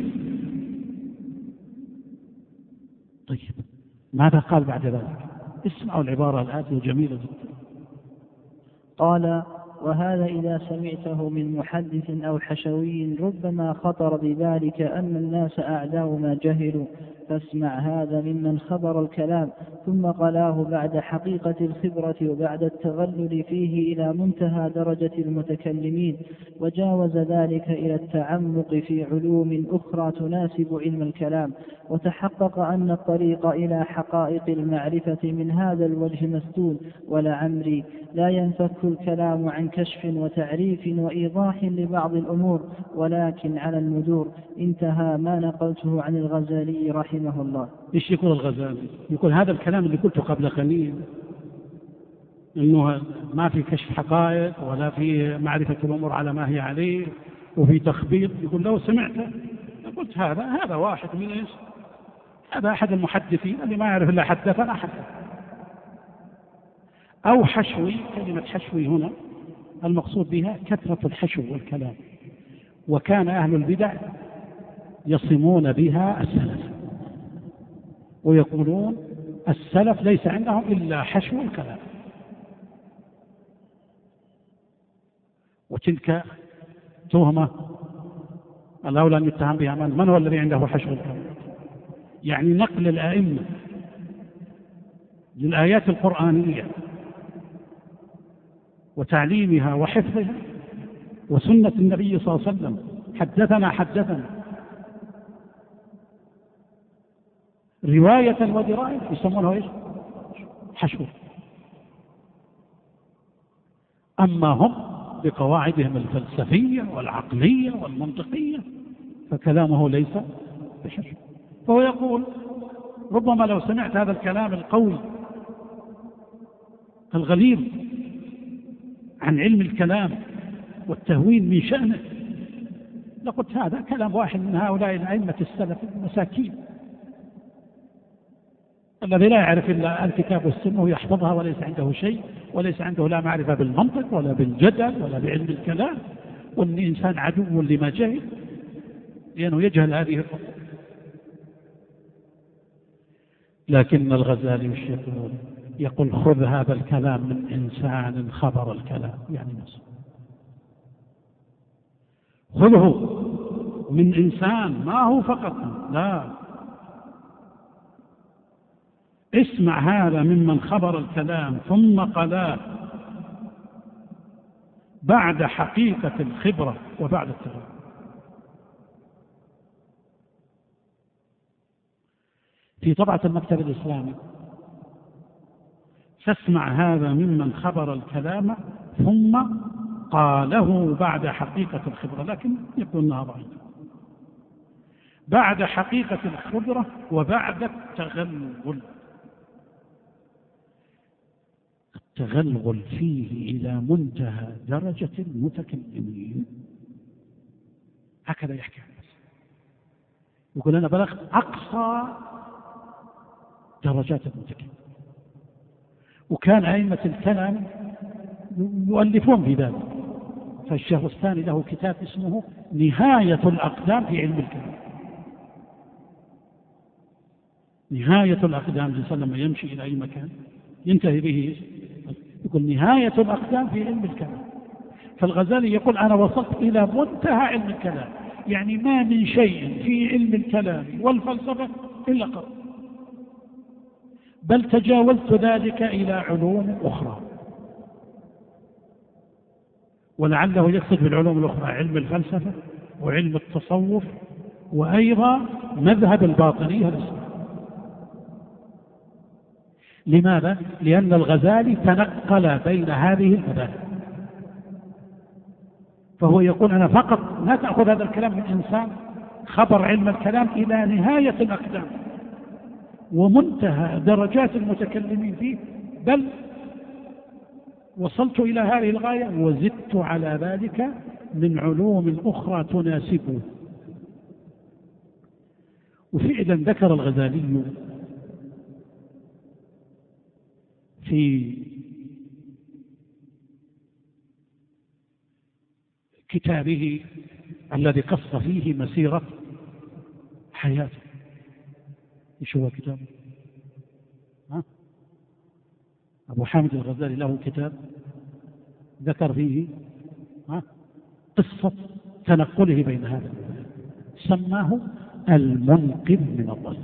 طيب ماذا قال بعد ذلك؟ اسمعوا العبارة الآتية جميلة جدا. قال: وهذا إذا سمعته من محدث أو حشوي ربما خطر بذلك أن الناس أعداء ما جهلوا، فاسمع هذا ممن خبر الكلام ثم قلاه بعد حقيقة الخبرة وبعد التغلل فيه إلى منتهى درجة المتكلمين، وجاوز ذلك إلى التعمق في علوم أخرى تناسب علم الكلام، وتحقق أن الطريق إلى حقائق المعرفة من هذا الوجه مسدود. ولعمري لا ينفك الكلام عن كشف وتعريف وإيضاح لبعض الأمور، ولكن على المدور. انتهى ما نقلته عن الغزالي رحمه الله. إيش يقول الغزالي؟ يقول هذا الكلام اللي قلته قبل قليل إنه ما في كشف حقائق ولا في معرفة الأمور على ما هي عليه وفي تخبيط. يقول لو سمعته قلت هذا واحد من إيش؟ هذا أحد المحدثين اللي ما يعرف إلا حدثنا حدث، أو حشوي. كلمة حشوي هنا المقصود بها كثرة الحشو والكلام، وكان أهل البدع يصمون بها السلف ويقولون السلف ليس عندهم إلا حشو الكلام. وتلك تهمة الأولى أن يتهم بها من هو الذي عنده حشو الكلام؟ يعني نقل الأئمة للآيات القرآنية وتعليمها وحفظها وسنة النبي صلى الله عليه وسلم حدثنا رواية ودراية يسمونه ايش؟ حشو. أما هم بقواعدهم الفلسفية والعقلية والمنطقية فكلامه ليس بحشو. فهو يقول ربما لو سمعت هذا الكلام القوي الغليظ عن علم الكلام والتهوين من شأنه لقلت هذا كلام واحد من هؤلاء الأئمة السلف المساكين الذي لا يعرف إلا الكتاب والسنة ويحفظها وليس عنده شيء، وليس عنده لا معرفة بالمنطق ولا بالجدل ولا بعلم الكلام، وأن إنسان عدو لما جهل لأنه يجهل هذه الأمور. لكن الغزالي يقول خذ هذا الكلام من إنسان خبر الكلام، يعني نصر، خذه من إنسان ما هو فقط، لا، اسمع هذا ممن خبر الكلام ثم قلاه بعد حقيقة الخبرة وبعد التجربة. في طبعة المكتب الإسلامي فاسمع هذا ممن خبر الكلام ثم قاله بعد حقيقة الخبرة، لكن يكون انها ضعيفة، بعد حقيقة الخبرة وبعد التغلغل. التغلغل فيه إلى منتهى درجة المتكلمين، هكذا يحكي عنه، يقول أنا بلغت أقصى درجات المتكلم. وكان أئمة الكلام يؤلفون في ذلك، فالشهرستاني له كتاب اسمه نهاية الأقدام في علم الكلام. نهاية الأقدام، الإنسان لما يمشي إلى أي مكان ينتهي به، يقول نهاية الأقدام في علم الكلام. فالغزالي يقول أنا وصلت إلى منتهى علم الكلام، يعني ما من شيء في علم الكلام والفلسفة إلا قرأ، بل تجاوزت ذلك إلى علوم أخرى. ولعله يقصد بالعلوم الأخرى علم الفلسفة وعلم التصوف وأيضا مذهب الباطنية الإسلام. لماذا؟ لأن الغزالي تنقل بين هذه المذاهب، فهو يقول أنا فقط لا تأخذ هذا الكلام من إنسان خبر علم الكلام إلى نهاية الأقدام ومنتهى درجات المتكلمين فيه، بل وصلت إلى هذه الغاية وزدت على ذلك من علوم أخرى تناسبه. وفعلا ذكر الغزالي في كتابه الذي قص فيه مسيرة حياته. ايش هو كتابه؟ أبو حامد الغزالي له كتاب ذكر فيه قصة تنقله بين هذا المذهب، سماه المنقذ من الضلال.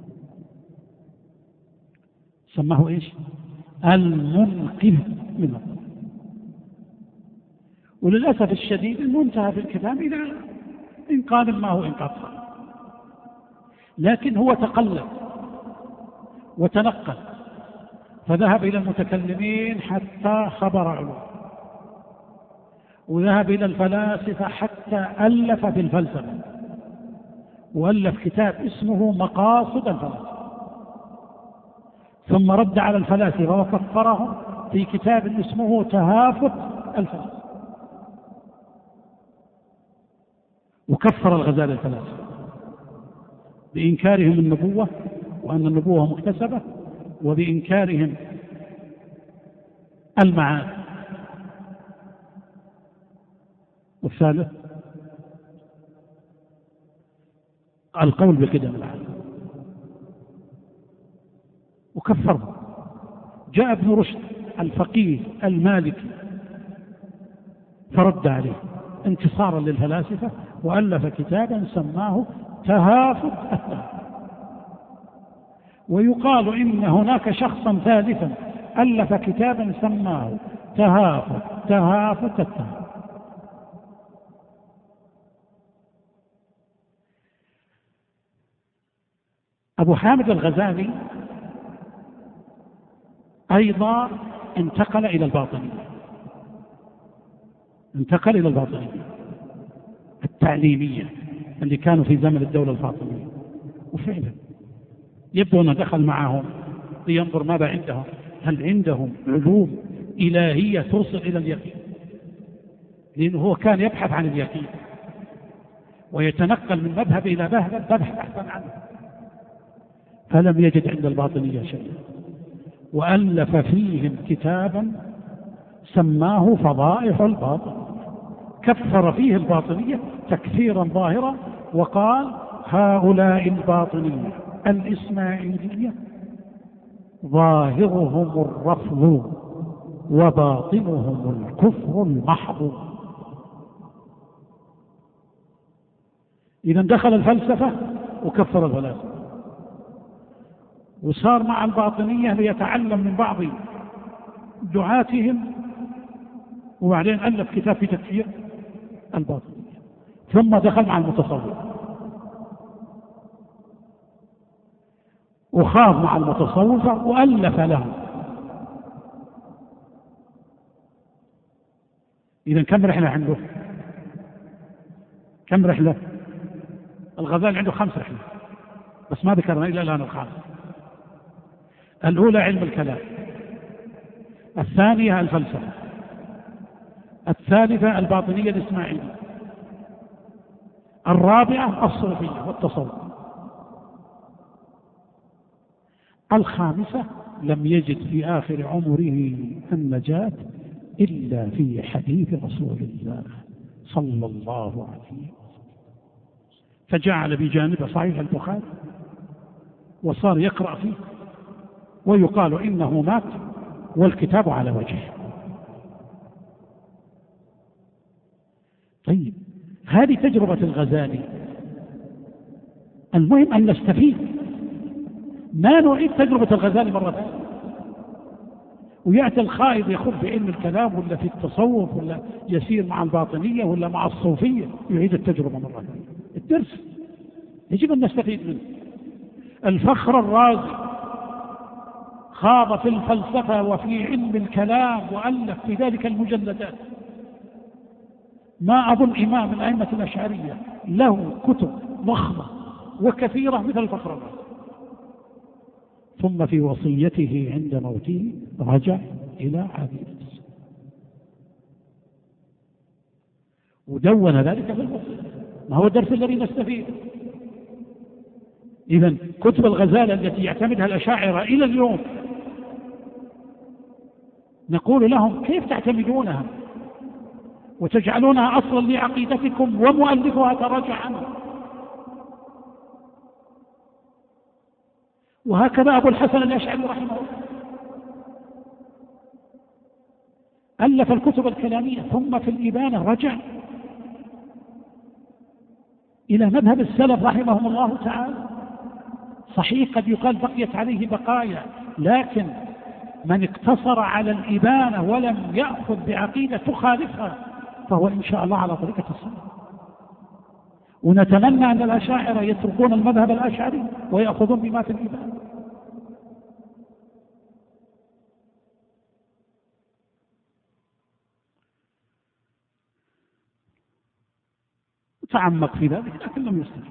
سماه ايش؟ المنقذ من الضلال. وللأسف الشديد المنتهى في الكلام إلى إنقاذ ما هو إنقاذ صالح، لكن هو تقلب وتنقل فذهب إلى المتكلمين حتى خبر علوم، وذهب إلى الفلاسفة حتى ألف في الفلسفة، وألف كتاب اسمه مقاصد الفلاسفة، ثم رد على الفلاسفة وكفرهم في كتاب اسمه تهافت الفلاسفة، وكفر الغزالي الفلاسفة بإنكارهم النبوة وأن النبوة مكتسبة، وبإنكارهم المعاد. والثالث القول بقدم العالم، وكفرهم. جاء ابن رشد الفقيه المالكي فرد عليه انتصارا للفلاسفة، وألف كتابا سماه تهافت التهافت. ويقال إن هناك شخصا ثالثا ألف كتابا سماه تهافت التهافت. أبو حامد الغزالي أيضا انتقل إلى الباطنية، انتقل إلى الباطنية التعليمية اللي كانوا في زمن الدولة الفاطمية، وفعلا يبدو أنه دخل معهم لينظر ماذا عندهم، هل عندهم علوم إلهية توصل إلى اليقين، لأنه هو كان يبحث عن اليقين ويتنقل من مذهب إلى مذهب بحث أحسن عنه، فلم يجد عند الباطنية شيئا، وألف فيهم كتابا سماه فضائح الباطن، كفر فيه الباطنية تكفيرا ظاهرا، وقال هؤلاء الباطنية الإسماعيلية ظاهرهم الرفض وباطنهم الكفر المحض. إذا دخل الفلسفة وكفر الفلاسفة، وصار مع الباطنية ليتعلم من بعض دعاتهم، وبعدين ألف كتاب في تكفير الباطنية، ثم دخل مع المتصوف وخاض مع المتصوفة وألف لهم. إذا كم رحلة عنده؟ كم رحلة؟ الغزالي عنده 5 رحلات، بس ما ذكرنا إلا الآن الخامسة. الأولى علم الكلام، الثانية الفلسفة، الثالثة الباطنية الإسماعيلية، الرابعة الصوفية والتصوف، الخامسة لم يجد في آخر عمره النجاة إلا في حديث رسول الله صلى الله عليه وسلم، فجعل بجانب صحيح البخاري وصار يقرأ فيه، ويقال إنه مات والكتاب على وجهه. طيب هذه تجربة الغزالي. المهم أن نستفيد، ما نعيد تجربة الغزالي مرة ثانية. ويأتي الخائض يخوض بعلم الكلام ولا في التصوف ولا يسير مع الباطنية ولا مع الصوفية يعيد التجربة مرة ثانية. الدرس يجب أن نستفيد منه. الفخر الرازي خاض في الفلسفة وفي علم الكلام وألف في ذلك المجلدات. ما أظن إمام من أئمة الأشعرية له كتب ضخمة وكثيرة مثل الفخر الرازي. ثم في وصيته عند موته رجع إلى عقيدة السنة ودون ذلك في الوصية. ما هو الدرس الذي نستفيد؟ إذن كتب الغزالة التي يعتمدها الأشاعرة إلى اليوم نقول لهم كيف تعتمدونها وتجعلونها أصلا لعقيدتكم ومؤلفها تراجع عنها؟ وهكذا أبو الحسن الأشعري رحمه الله ألف الكتب الكلامية، ثم في الإبانة رجع إلى مذهب السلف رحمهم الله تعالى. صحيح قد يقال بقيت عليه بقايا، لكن من اقتصر على الإبانة ولم يأخذ بعقيدة تخالفها فهو إن شاء الله على طريقة السلف. ونتمنى أن الأشاعرة يتركون المذهب الأشعري ويأخذون بما في الإبانة. تعمق في ذلك لكن لم يستجب.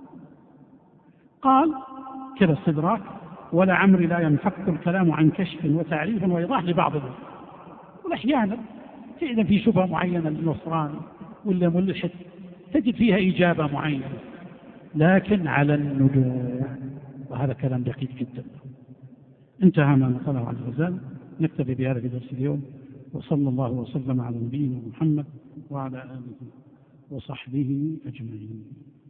قال كذا استدراك: ولا عمري لا ينفك الكلام عن كشف وتعريف وإيضاح لبعض الناس. والأحيانا تجد في شبهة معينة للنصراني ولا ملحد تجد فيها إجابة معينة، لكن على النجوم، وهذا كلام دقيق جدا. انتهى ما نقله عن الغزالي. نكتفي بهذا في درس اليوم، وصلى الله وسلم على نبينا محمد وعلى آله وصحبه أجمعين.